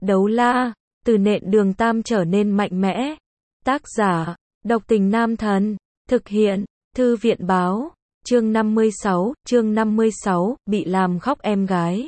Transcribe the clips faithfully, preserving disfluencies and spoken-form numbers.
Đấu la, từ nện đường tam trở nên mạnh mẽ. Tác giả, độc tình nam thần. Thực hiện, thư viện báo. Chương năm mươi sáu, chương năm mươi sáu, bị làm khóc em gái.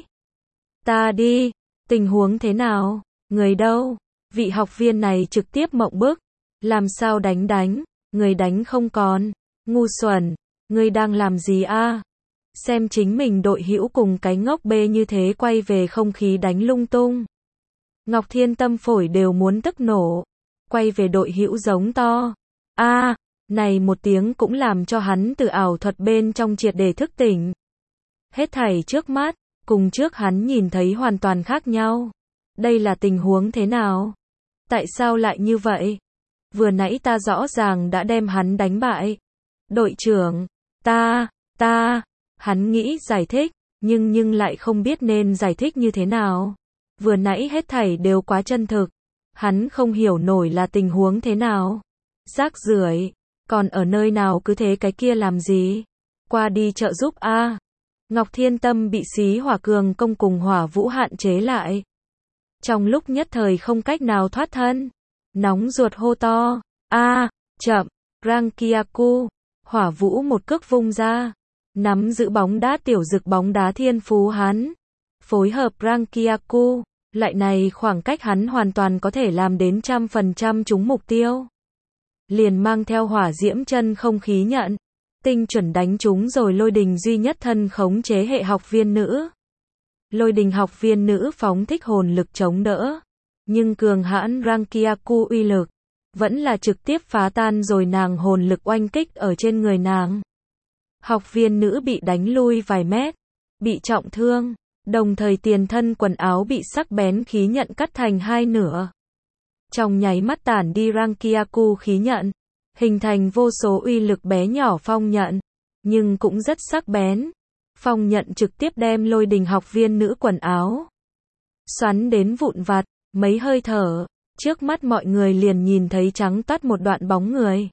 Ta đi, tình huống thế nào? Người đâu? Vị học viên này trực tiếp mộng bức. Làm sao đánh đánh? Người đánh không còn. Ngu xuẩn, người đang làm gì a? Xem chính mình đội hữu cùng cái ngốc bê như thế quay về không khí đánh lung tung. Ngọc Thiên tâm phổi đều muốn tức nổ. Quay về đội hữu giống to. A, này một tiếng cũng làm cho hắn từ ảo thuật bên trong triệt để thức tỉnh. Hết thảy trước mắt, cùng trước hắn nhìn thấy hoàn toàn khác nhau. Đây là tình huống thế nào? Tại sao lại như vậy? Vừa nãy ta rõ ràng đã đem hắn đánh bại. Đội trưởng, ta, ta, hắn nghĩ giải thích, nhưng nhưng lại không biết nên giải thích như thế nào. Vừa nãy hết thảy đều quá chân thực. Hắn không hiểu nổi là tình huống thế nào. Rác rưởi, còn ở nơi nào cứ thế cái kia làm gì? Qua đi trợ giúp a. Ngọc Thiên Tâm bị xí hỏa cường công cùng hỏa vũ hạn chế lại. Trong lúc nhất thời không cách nào thoát thân. Nóng ruột hô to. A, chậm, Rankiaku. Hỏa vũ một cước vung ra. Nắm giữ bóng đá tiểu dực bóng đá thiên phú hắn. Phối hợp Rankiaku. Lại này khoảng cách hắn hoàn toàn có thể làm đến trăm phần trăm trúng mục tiêu. Liền mang theo hỏa diễm chân không khí nhận. Tinh chuẩn đánh trúng rồi lôi đình duy nhất thân khống chế hệ học viên nữ. Lôi đình học viên nữ phóng thích hồn lực chống đỡ. Nhưng cường hãn Rankiaku uy lực. Vẫn là trực tiếp phá tan rồi nàng hồn lực oanh kích ở trên người nàng. Học viên nữ bị đánh lui vài mét. Bị trọng thương. Đồng thời tiền thân quần áo bị sắc bén khí nhận cắt thành hai nửa. Trong nháy mắt tản đi Rankiaku khí nhận. Hình thành vô số uy lực bé nhỏ phong nhận. Nhưng cũng rất sắc bén. Phong nhận trực tiếp đem lôi đình học viên nữ quần áo. Xoắn đến vụn vặt, mấy hơi thở. Trước mắt mọi người liền nhìn thấy trắng toát một đoạn bóng người.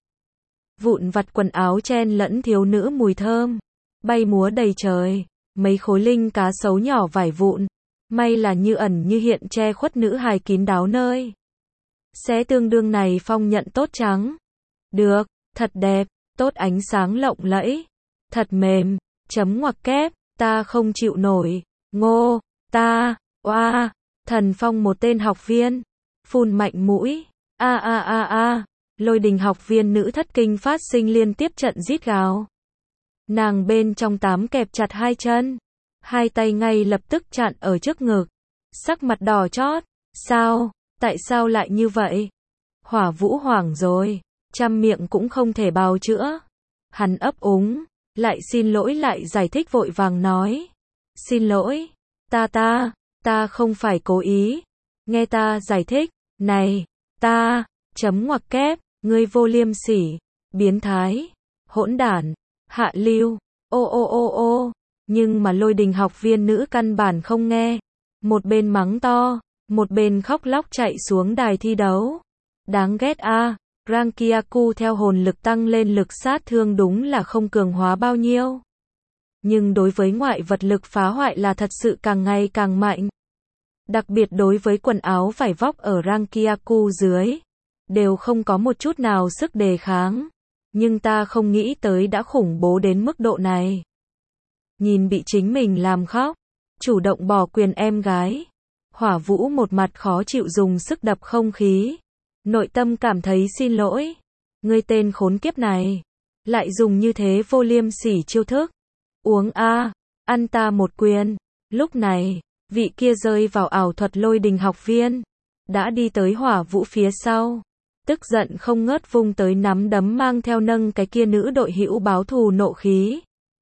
Vụn vặt quần áo chen lẫn thiếu nữ mùi thơm. Bay múa đầy trời. Mấy khối linh cá sấu nhỏ vải vụn. May là như ẩn như hiện che khuất nữ hài kín đáo nơi. Xé tương đương này phong nhận tốt trắng. Được, thật đẹp, tốt ánh sáng lộng lẫy. Thật mềm, chấm ngoặc kép, ta không chịu nổi. Ngô, ta, oa, thần phong một tên học viên. Phun mạnh mũi, a a a a, lôi đình học viên nữ thất kinh phát sinh liên tiếp trận rít gào. Nàng bên trong tám kẹp chặt hai chân, hai tay ngay lập tức chặn ở trước ngực, sắc mặt đỏ chót, sao, tại sao lại như vậy? Hỏa vũ hoảng rồi, trăm miệng cũng không thể bào chữa. Hắn ấp úng, lại xin lỗi lại giải thích vội vàng nói. Xin lỗi, ta ta, ta không phải cố ý. Nghe ta giải thích, này, ta, chấm ngoặc kép, ngươi vô liêm sỉ, biến thái, hỗn đản, hạ lưu, ô ô ô ô, nhưng mà lôi đình học viên nữ căn bản không nghe. Một bên mắng to, một bên khóc lóc chạy xuống đài thi đấu. Đáng ghét a, à, Rankiaku theo hồn lực tăng lên lực sát thương đúng là không cường hóa bao nhiêu. Nhưng đối với ngoại vật lực phá hoại là thật sự càng ngày càng mạnh. Đặc biệt đối với quần áo vải vóc ở Rankiaku dưới, đều không có một chút nào sức đề kháng. Nhưng ta không nghĩ tới đã khủng bố đến mức độ này. Nhìn bị chính mình làm khóc, chủ động bỏ quyền em gái. Hỏa vũ một mặt khó chịu dùng sức đập không khí. Nội tâm cảm thấy xin lỗi. Ngươi tên khốn kiếp này. Lại dùng như thế vô liêm sỉ chiêu thức. Uống a, ăn ta một quyền. Lúc này, vị kia rơi vào ảo thuật lôi đình học viên. Đã đi tới hỏa vũ phía sau. Tức giận không ngớt vung tới nắm đấm mang theo nâng cái kia nữ đội hữu báo thù nộ khí.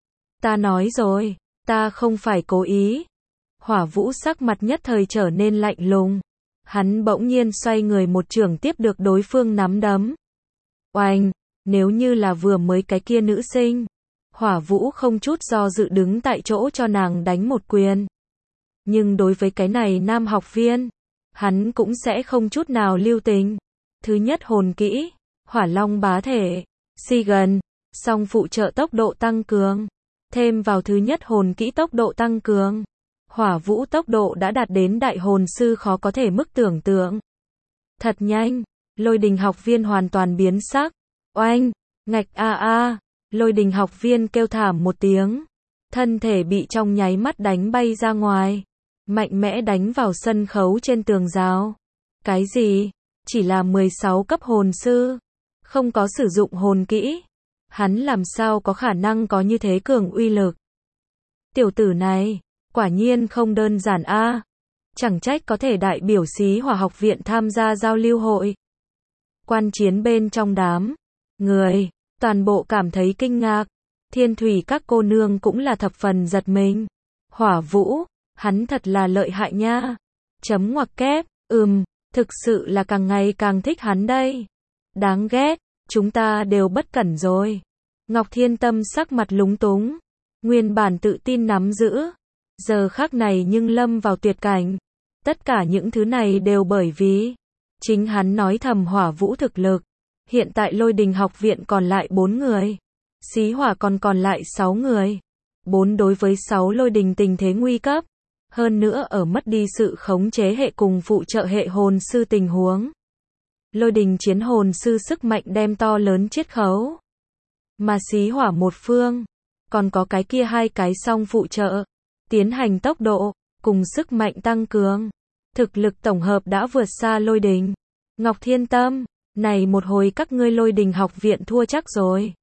Ta nói rồi, ta không phải cố ý. Hỏa vũ sắc mặt nhất thời trở nên lạnh lùng. Hắn bỗng nhiên xoay người một chưởng tiếp được đối phương nắm đấm. Oanh, nếu như là vừa mới cái kia nữ sinh. Hỏa vũ không chút do dự đứng tại chỗ cho nàng đánh một quyền. Nhưng đối với cái này nam học viên, hắn cũng sẽ không chút nào lưu tình. Thứ nhất hồn kỹ, hỏa long bá thể, si gần, song phụ trợ tốc độ tăng cường. Thêm vào thứ nhất hồn kỹ tốc độ tăng cường. Hỏa Vũ tốc độ đã đạt đến đại hồn sư khó có thể mức tưởng tượng. Thật nhanh, Lôi Đình học viên hoàn toàn biến sắc. Oanh, ngạch a a, Lôi Đình học viên kêu thảm một tiếng. Thân thể bị trong nháy mắt đánh bay ra ngoài. Mạnh mẽ đánh vào sân khấu trên tường giáo. Cái gì? Chỉ là mười sáu cấp hồn sư. Không có sử dụng hồn kỹ. Hắn làm sao có khả năng có như thế cường uy lực? Tiểu tử này, quả nhiên không đơn giản a. Chẳng trách có thể đại biểu Xí Hỏa học viện tham gia giao lưu hội. Quan chiến bên trong đám người, toàn bộ cảm thấy kinh ngạc. Thiên thủy các cô nương cũng là thập phần giật mình. Hỏa Vũ, hắn thật là lợi hại nha. Chấm ngoặc kép, ừm, thực sự là càng ngày càng thích hắn đây. Đáng ghét, chúng ta đều bất cẩn rồi. Ngọc Thiên Tâm sắc mặt lúng túng. Nguyên bản tự tin nắm giữ. Giờ khắc này nhưng lâm vào tuyệt cảnh. Tất cả những thứ này đều bởi vì chính hắn nói thầm Hỏa Vũ thực lực. Hiện tại Lôi Đình học viện còn lại bốn người. Xí Hỏa còn còn lại sáu người. bốn đối với sáu Lôi Đình tình thế nguy cấp. Hơn nữa ở mất đi sự khống chế hệ cùng phụ trợ hệ hồn sư tình huống. Lôi Đình chiến hồn sư sức mạnh đem to lớn chiết khấu. Mà Xí Hỏa một phương, còn có cái kia hai cái song phụ trợ, tiến hành tốc độ, cùng sức mạnh tăng cường. Thực lực tổng hợp đã vượt xa Lôi Đình. Ngọc Thiên Tâm, này một hồi các ngươi Lôi Đình học viện thua chắc rồi.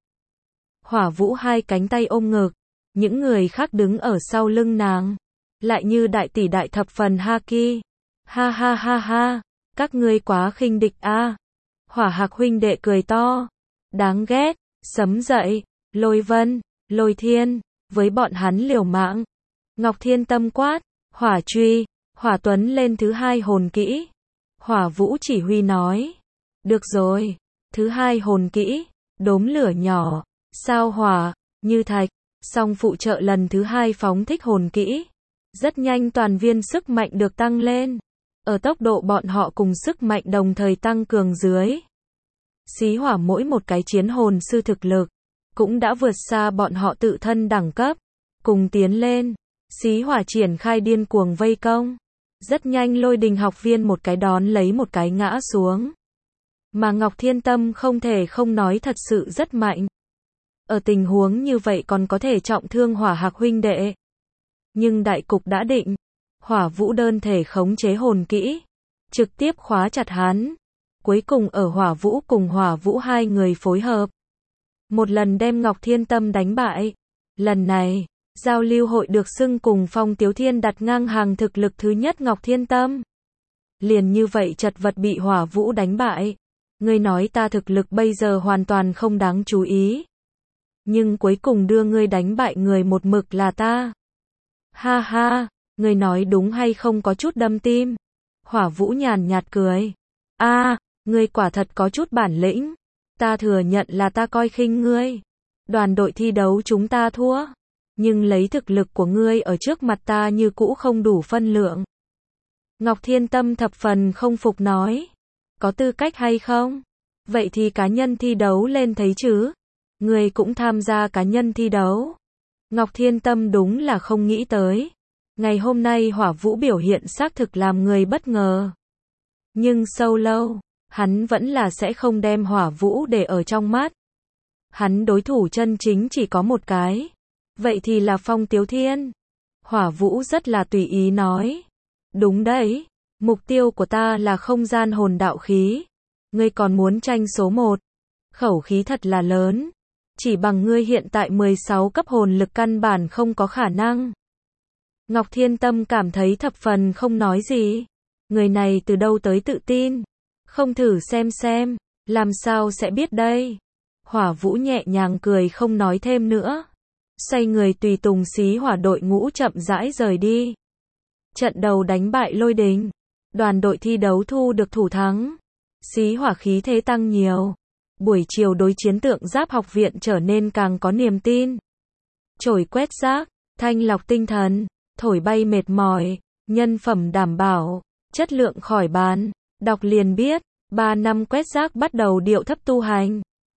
Hỏa Vũ hai cánh tay ôm ngực, những người khác đứng ở sau lưng nàng, lại như đại tỷ đại thập phần haki. Ha ha ha ha, các ngươi quá khinh địch a. Hỏa Hạc huynh đệ cười to. Đáng ghét, sấm dậy, Lôi Vân, Lôi Thiên, với bọn hắn liều mạng. Ngọc Thiên Tâm quát, Hỏa Truy, Hỏa Tuấn lên thứ hai hồn kỹ. Hỏa Vũ chỉ huy nói, được rồi, thứ hai hồn kỹ, đốm lửa nhỏ, sao hỏa, như thạch, song phụ trợ lần thứ hai phóng thích hồn kỹ. Rất nhanh toàn viên sức mạnh được tăng lên. Ở tốc độ bọn họ cùng sức mạnh đồng thời tăng cường dưới. Xí Hỏa mỗi một cái chiến hồn sư thực lực, cũng đã vượt xa bọn họ tự thân đẳng cấp. Cùng tiến lên, Xí Hỏa triển khai điên cuồng vây công. Rất nhanh Lôi Đình học viên một cái đón lấy một cái ngã xuống. Mà Ngọc Thiên Tâm không thể không nói thật sự rất mạnh. Ở tình huống như vậy còn có thể trọng thương Hỏa Hạc huynh đệ. Nhưng đại cục đã định. Hỏa Vũ đơn thể khống chế hồn kỹ, trực tiếp khóa chặt hắn. Cuối cùng ở Hỏa Vũ cùng Hỏa Vũ hai người phối hợp. Một lần đem Ngọc Thiên Tâm đánh bại. Lần này, giao lưu hội được xưng cùng Phong Tiếu Thiên đặt ngang hàng thực lực thứ nhất Ngọc Thiên Tâm. Liền như vậy chật vật bị Hỏa Vũ đánh bại. Ngươi nói ta thực lực bây giờ hoàn toàn không đáng chú ý. Nhưng cuối cùng đưa ngươi đánh bại người một mực là ta. Ha ha, ngươi nói đúng hay không có chút đâm tim. Hỏa Vũ nhàn nhạt cười. A, à, ngươi quả thật có chút bản lĩnh. Ta thừa nhận là ta coi khinh ngươi. Đoàn đội thi đấu chúng ta thua. Nhưng lấy thực lực của ngươi ở trước mặt ta như cũ không đủ phân lượng. Ngọc Thiên Tâm thập phần không phục nói. Có tư cách hay không? Vậy thì cá nhân thi đấu lên thấy chứ? Ngươi cũng tham gia cá nhân thi đấu. Ngọc Thiên Tâm đúng là không nghĩ tới. Ngày hôm nay Hỏa Vũ biểu hiện xác thực làm người bất ngờ. Nhưng sâu lâu, hắn vẫn là sẽ không đem Hỏa Vũ để ở trong mắt. Hắn đối thủ chân chính chỉ có một cái. Vậy thì là Phong Tiếu Thiên. Hỏa Vũ rất là tùy ý nói. Đúng đấy, mục tiêu của ta là không gian hồn đạo khí. Ngươi còn muốn tranh số một. Khẩu khí thật là lớn. Chỉ bằng ngươi hiện tại mười sáu cấp hồn lực căn bản không có khả năng. Ngọc Thiên Tâm cảm thấy thập phần không nói gì. Người này từ đâu tới tự tin. Không thử xem xem, làm sao sẽ biết đây. Hỏa Vũ nhẹ nhàng cười không nói thêm nữa. Xoay người tùy tùng Xí Hỏa đội ngũ chậm rãi rời đi. Trận đầu đánh bại Lôi Đình. Đoàn đội thi đấu thu được thủ thắng. Xí Hỏa khí thế tăng nhiều. Buổi chiều đối chiến tượng giáp học viện trở nên càng có niềm tin. Chổi quét rác, thanh lọc tinh thần, thổi bay mệt mỏi, nhân phẩm đảm bảo, chất lượng khỏi bàn. Đọc liền biết, ba năm quét rác bắt đầu điệu thấp tu hành.